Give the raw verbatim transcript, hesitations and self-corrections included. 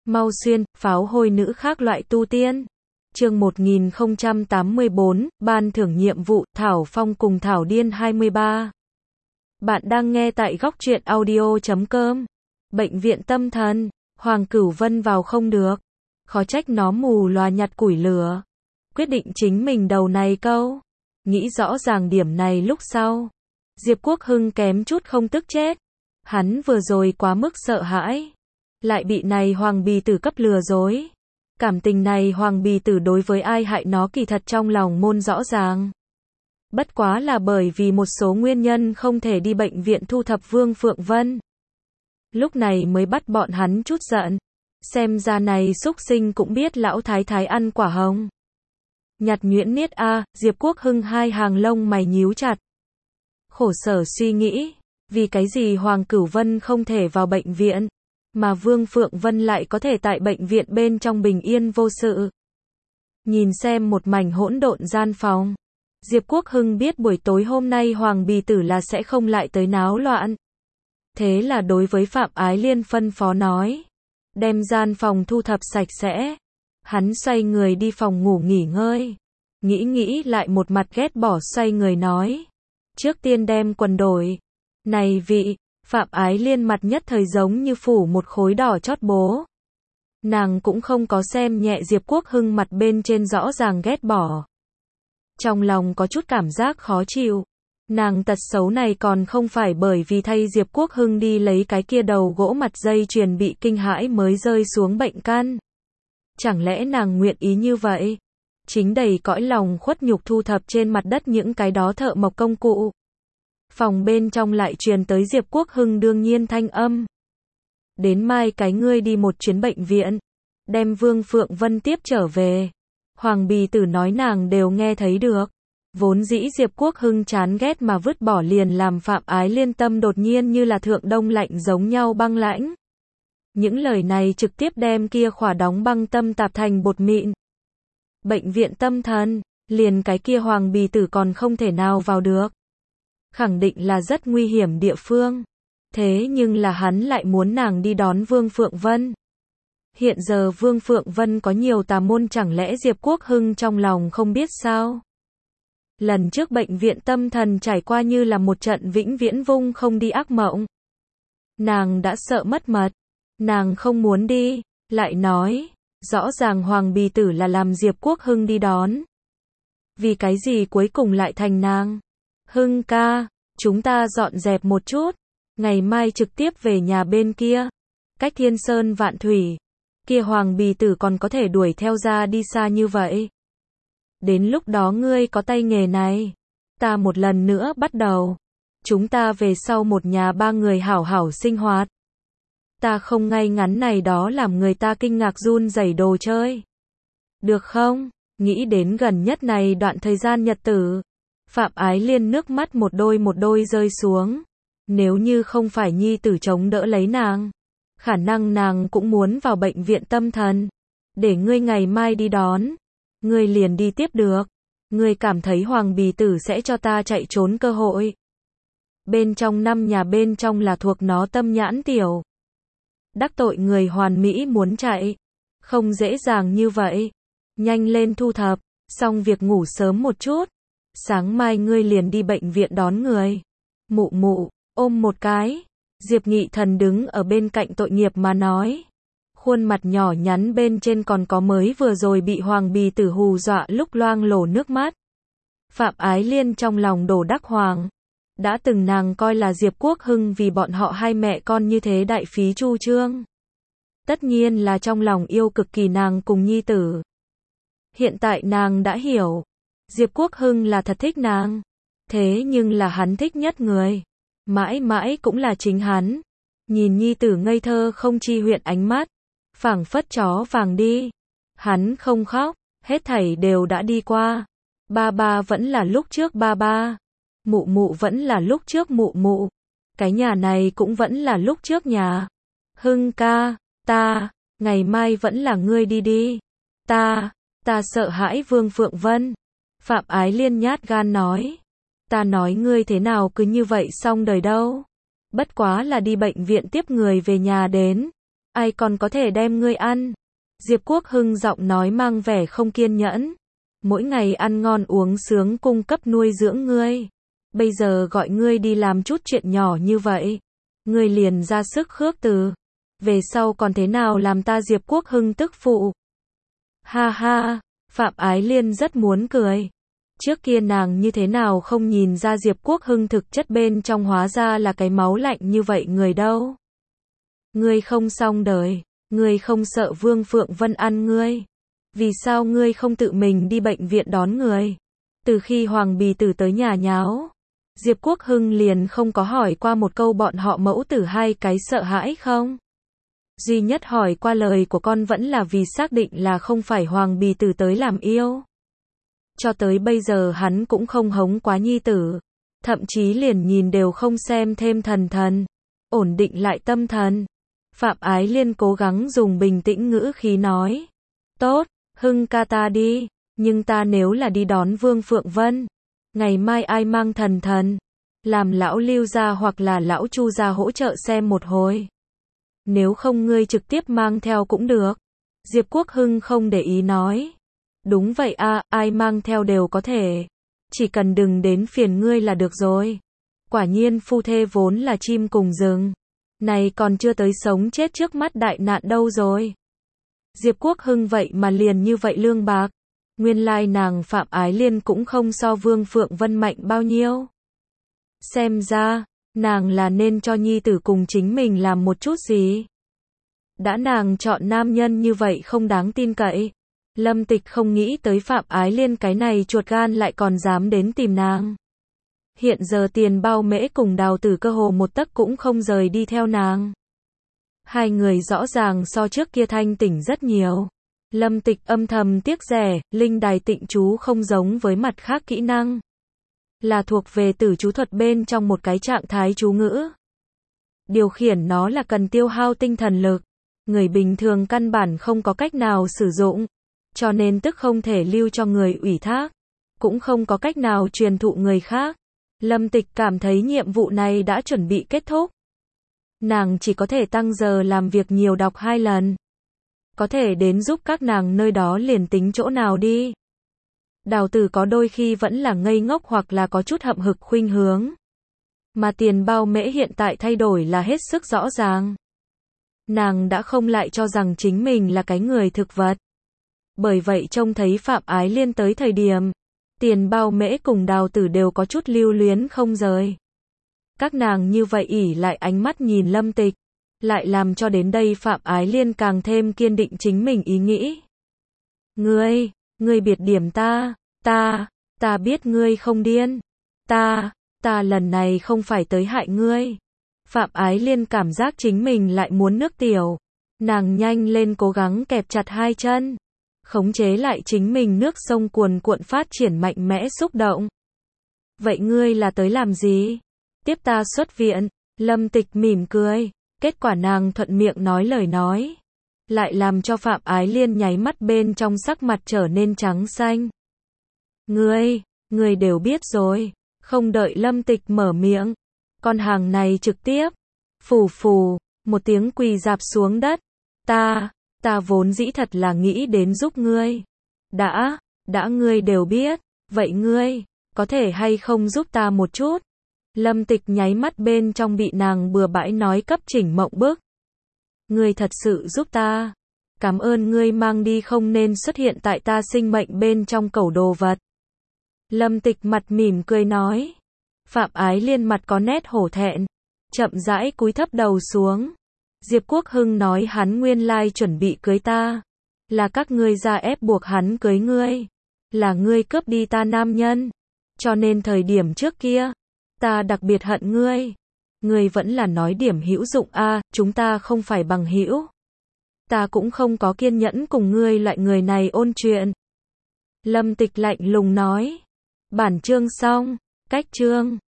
Mau xuyên, pháo hôi nữ khác loại tu tiên. Chương một nghìn không trăm tám mươi tư, ban thưởng nhiệm vụ, Thảo Phong cùng Thảo Điên hai mươi ba. Bạn đang nghe tại góc truyện audio chấm com. Bệnh viện tâm thần, Hoàng Cửu Vân vào không được. Khó trách nó mù loà nhặt củi lửa. Quyết định chính mình đầu này câu. Nghĩ rõ ràng điểm này lúc sau. Diệp Quốc Hưng kém chút không tức chết. Hắn vừa rồi quá mức sợ hãi. Lại bị này Hoàng Bì Tử cấp lừa dối. Cảm tình này Hoàng Bì Tử đối với ai hại nó kỳ thật trong lòng môn rõ ràng. Bất quá là bởi vì một số nguyên nhân không thể đi bệnh viện thu thập Vương Phượng Vân. Lúc này mới bắt bọn hắn chút giận. Xem ra này xúc sinh cũng biết lão thái thái ăn quả hồng. Nhặt nhuyễn niết a, Diệp Quốc Hưng hai hàng lông mày nhíu chặt. Khổ sở suy nghĩ, vì cái gì Hoàng Cửu Vân không thể vào bệnh viện, mà Vương Phượng Vân lại có thể tại bệnh viện bên trong bình yên vô sự. Nhìn xem một mảnh hỗn độn gian phòng, Diệp Quốc Hưng biết buổi tối hôm nay Hoàng Bì Tử là sẽ không lại tới náo loạn. Thế là đối với Phạm Ái Liên phân phó nói, đem gian phòng thu thập sạch sẽ. Hắn xoay người đi phòng ngủ nghỉ ngơi. Nghĩ nghĩ lại một mặt ghét bỏ xoay người nói, trước tiên đem quần đổi. Này vị, Phạm Ái Liên mặt nhất thời giống như phủ một khối đỏ chót bố. Nàng cũng không có xem nhẹ Diệp Quốc Hưng mặt bên trên rõ ràng ghét bỏ. Trong lòng có chút cảm giác khó chịu. Nàng tật xấu này còn không phải bởi vì thay Diệp Quốc Hưng đi lấy cái kia đầu gỗ mặt dây chuyền bị kinh hãi mới rơi xuống bệnh căn. Chẳng lẽ nàng nguyện ý như vậy? Chính đầy cõi lòng khuất nhục thu thập trên mặt đất những cái đó thợ mộc công cụ. Phòng bên trong lại truyền tới Diệp Quốc Hưng đương nhiên thanh âm. Đến mai cái ngươi đi một chuyến bệnh viện, đem Vương Phượng Vân tiếp trở về. Hoàng Bì Tử nói nàng đều nghe thấy được. Vốn dĩ Diệp Quốc Hưng chán ghét mà vứt bỏ liền làm Phạm Ái Liên tâm đột nhiên như là thượng đông lạnh giống nhau băng lãnh. Những lời này trực tiếp đem kia khỏa đóng băng tâm tạp thành bột mịn. Bệnh viện tâm thần, liền cái kia Hoàng Bì Tử còn không thể nào vào được. Khẳng định là rất nguy hiểm địa phương. Thế nhưng là hắn lại muốn nàng đi đón Vương Phượng Vân. Hiện giờ Vương Phượng Vân có nhiều tà môn, chẳng lẽ Diệp Quốc Hưng trong lòng không biết sao? Lần trước bệnh viện tâm thần trải qua như là một trận vĩnh viễn vung không đi ác mộng. Nàng đã sợ mất mật. Nàng không muốn đi, lại nói, rõ ràng Hoàng Bì Tử là làm Diệp Quốc Hưng đi đón. Vì cái gì cuối cùng lại thành nàng? Hưng ca, chúng ta dọn dẹp một chút, ngày mai trực tiếp về nhà bên kia, cách thiên sơn vạn thủy, kia Hoàng Bì Tử còn có thể đuổi theo ra đi xa như vậy. Đến lúc đó ngươi có tay nghề này, ta một lần nữa bắt đầu, chúng ta về sau một nhà ba người hảo hảo sinh hoạt. Ta không ngay ngắn này đó làm người ta kinh ngạc run rẩy đồ chơi. Được không? Nghĩ đến gần nhất này đoạn thời gian nhật tử. Phạm Ái Liên nước mắt một đôi một đôi rơi xuống. Nếu như không phải nhi tử chống đỡ lấy nàng, khả năng nàng cũng muốn vào bệnh viện tâm thần. Để ngươi ngày mai đi đón. Ngươi liền đi tiếp được. Ngươi cảm thấy Hoàng Bì Tử sẽ cho ta chạy trốn cơ hội. Bên trong năm nhà bên trong là thuộc nó tâm nhãn tiểu. Đắc tội người hoàn mỹ muốn chạy. Không dễ dàng như vậy. Nhanh lên thu thập, xong việc ngủ sớm một chút. Sáng mai ngươi liền đi bệnh viện đón người. Mụ mụ, ôm một cái. Diệp Nghị Thần đứng ở bên cạnh tội nghiệp mà nói. Khuôn mặt nhỏ nhắn bên trên còn có mới vừa rồi bị Hoàng Bì Tử hù dọa lúc loang lổ nước mắt. Phạm Ái Liên trong lòng đổ đắc hoàng. Đã từng nàng coi là Diệp Quốc Hưng vì bọn họ hai mẹ con như thế đại phí chu trương. Tất nhiên là trong lòng yêu cực kỳ nàng cùng nhi tử. Hiện tại nàng đã hiểu. Diệp Quốc Hưng là thật thích nàng. Thế nhưng là hắn thích nhất người. Mãi mãi cũng là chính hắn. Nhìn nhi tử ngây thơ không chi huyện ánh mắt. Phảng phất chó vàng đi. Hắn không khóc. Hết thảy đều đã đi qua. Ba ba vẫn là lúc trước ba ba. Mụ mụ vẫn là lúc trước mụ mụ. Cái nhà này cũng vẫn là lúc trước nhà. Hưng ca, ta, ngày mai vẫn là ngươi đi đi. Ta, ta sợ hãi Vương Phượng Vân. Phạm Ái Liên nhát gan nói. Ta nói ngươi thế nào cứ như vậy xong đời đâu. Bất quá là đi bệnh viện tiếp người về nhà đến. ai còn có thể đem ngươi ăn. Diệp Quốc Hưng giọng nói mang vẻ không kiên nhẫn. Mỗi ngày ăn ngon uống sướng cung cấp nuôi dưỡng ngươi. Bây giờ gọi ngươi đi làm chút chuyện nhỏ như vậy. Ngươi liền ra sức khước từ. Về sau còn thế nào làm ta Diệp Quốc Hưng tức phụ. Ha ha, Phạm Ái Liên rất muốn cười. Trước kia nàng như thế nào không nhìn ra Diệp Quốc Hưng thực chất bên trong hóa ra là cái máu lạnh như vậy người đâu. Ngươi không xong đời, ngươi không sợ Vương Phượng Vân ăn ngươi. Vì sao ngươi không tự mình đi bệnh viện đón người? Từ khi Hoàng Bì Tử tới nhà nháo, Diệp Quốc Hưng liền không có hỏi qua một câu bọn họ mẫu tử hai cái sợ hãi không? Duy nhất hỏi qua lời của con vẫn là vì xác định là không phải Hoàng Bì Tử tới làm yêu. Cho tới bây giờ hắn cũng không hống quá nhi tử. Thậm chí liền nhìn đều không xem thêm thần thần. Ổn định lại tâm thần. Phạm Ái Liên cố gắng dùng bình tĩnh ngữ khí nói. Tốt, Hưng ca ta đi. Nhưng ta nếu là đi đón Vương Phượng Vân. Ngày mai ai mang thần thần. Làm lão Lưu gia hoặc là lão Chu gia hỗ trợ xem một hồi. Nếu không ngươi trực tiếp mang theo cũng được. Diệp Quốc Hưng không để ý nói. Đúng vậy a, ai mang theo đều có thể. Chỉ cần đừng đến phiền ngươi là được rồi. Quả nhiên phu thê vốn là chim cùng rừng. Này còn chưa tới sống chết trước mắt đại nạn đâu rồi. Diệp Quốc Hưng vậy mà liền như vậy lương bạc. Nguyên lai nàng Phạm Ái Liên cũng không so Vương Phượng Vân mạnh bao nhiêu. Xem ra, nàng là nên cho nhi tử cùng chính mình làm một chút gì. Đã nàng chọn nam nhân như vậy không đáng tin cậy. Lâm Tịch không nghĩ tới Phạm Ái Liên cái này chuột gan lại còn dám đến tìm nàng. Hiện giờ Tiền Bao Mễ cùng Đào Tử cơ hồ một tấc cũng không rời đi theo nàng. Hai người rõ ràng so trước kia thanh tỉnh rất nhiều. Lâm Tịch âm thầm tiếc rẻ, linh đài tịnh chú không giống với mặt khác kỹ năng. Là thuộc về tử chú thuật bên trong một cái trạng thái chú ngữ. Điều khiển nó là cần tiêu hao tinh thần lực. Người bình thường căn bản không có cách nào sử dụng. Cho nên tức không thể lưu cho người ủy thác. Cũng không có cách nào truyền thụ người khác. Lâm Tịch cảm thấy nhiệm vụ này đã chuẩn bị kết thúc. Nàng chỉ có thể tăng giờ làm việc nhiều đọc hai lần. Có thể đến giúp các nàng nơi đó liền tính chỗ nào đi. Đào Tử có đôi khi vẫn là ngây ngốc hoặc là có chút hậm hực khuynh hướng. Mà Tiền Bao Mễ hiện tại thay đổi là hết sức rõ ràng. Nàng đã không lại cho rằng chính mình là cái người thực vật. Bởi vậy trông thấy Phạm Ái Liên tới thời điểm, Tiền Bao Mễ cùng Đào Tử đều có chút lưu luyến không rời. Các nàng như vậy ỉ lại ánh mắt nhìn Lâm Tịch, lại làm cho đến đây Phạm Ái Liên càng thêm kiên định chính mình ý nghĩ. Ngươi, ngươi biệt điểm ta, ta, ta biết ngươi không điên. Ta, ta lần này không phải tới hại ngươi. Phạm Ái Liên cảm giác chính mình lại muốn nước tiểu. Nàng nhanh lên cố gắng kẹp chặt hai chân. Khống chế lại chính mình nước sông cuồn cuộn phát triển mạnh mẽ xúc động. Vậy ngươi là tới làm gì? Tiếp ta xuất viện. Lâm Tịch mỉm cười. Kết quả nàng thuận miệng nói lời nói. Lại làm cho Phạm Ái Liên nháy mắt bên trong sắc mặt trở nên trắng xanh. Ngươi, ngươi đều biết rồi. Không đợi Lâm Tịch mở miệng. Con hàng này trực tiếp. Phù phù, một tiếng quỳ rạp xuống đất. Ta, ta vốn dĩ thật là nghĩ đến giúp ngươi. Đã, đã ngươi đều biết. Vậy ngươi, có thể hay không giúp ta một chút? Lâm Tịch nháy mắt bên trong bị nàng bừa bãi nói cấp chỉnh mộng bức. Ngươi thật sự giúp ta. Cảm ơn ngươi mang đi không nên xuất hiện tại ta sinh mệnh bên trong cẩu đồ vật. Lâm Tịch mặt mỉm cười nói. Phạm Ái Liên mặt có nét hổ thẹn. Chậm rãi cúi thấp đầu xuống. Diệp Quốc Hưng nói hắn nguyên lai chuẩn bị cưới ta. Là các ngươi ra ép buộc hắn cưới ngươi. Là ngươi cướp đi ta nam nhân. Cho nên thời điểm trước kia, ta đặc biệt hận ngươi. Ngươi vẫn là nói điểm hữu dụng a, à, chúng ta không phải bằng hữu. Ta cũng không có kiên nhẫn cùng ngươi loại người này ôn chuyện. Lâm Tịch lạnh lùng nói. Bản chương xong, cách chương.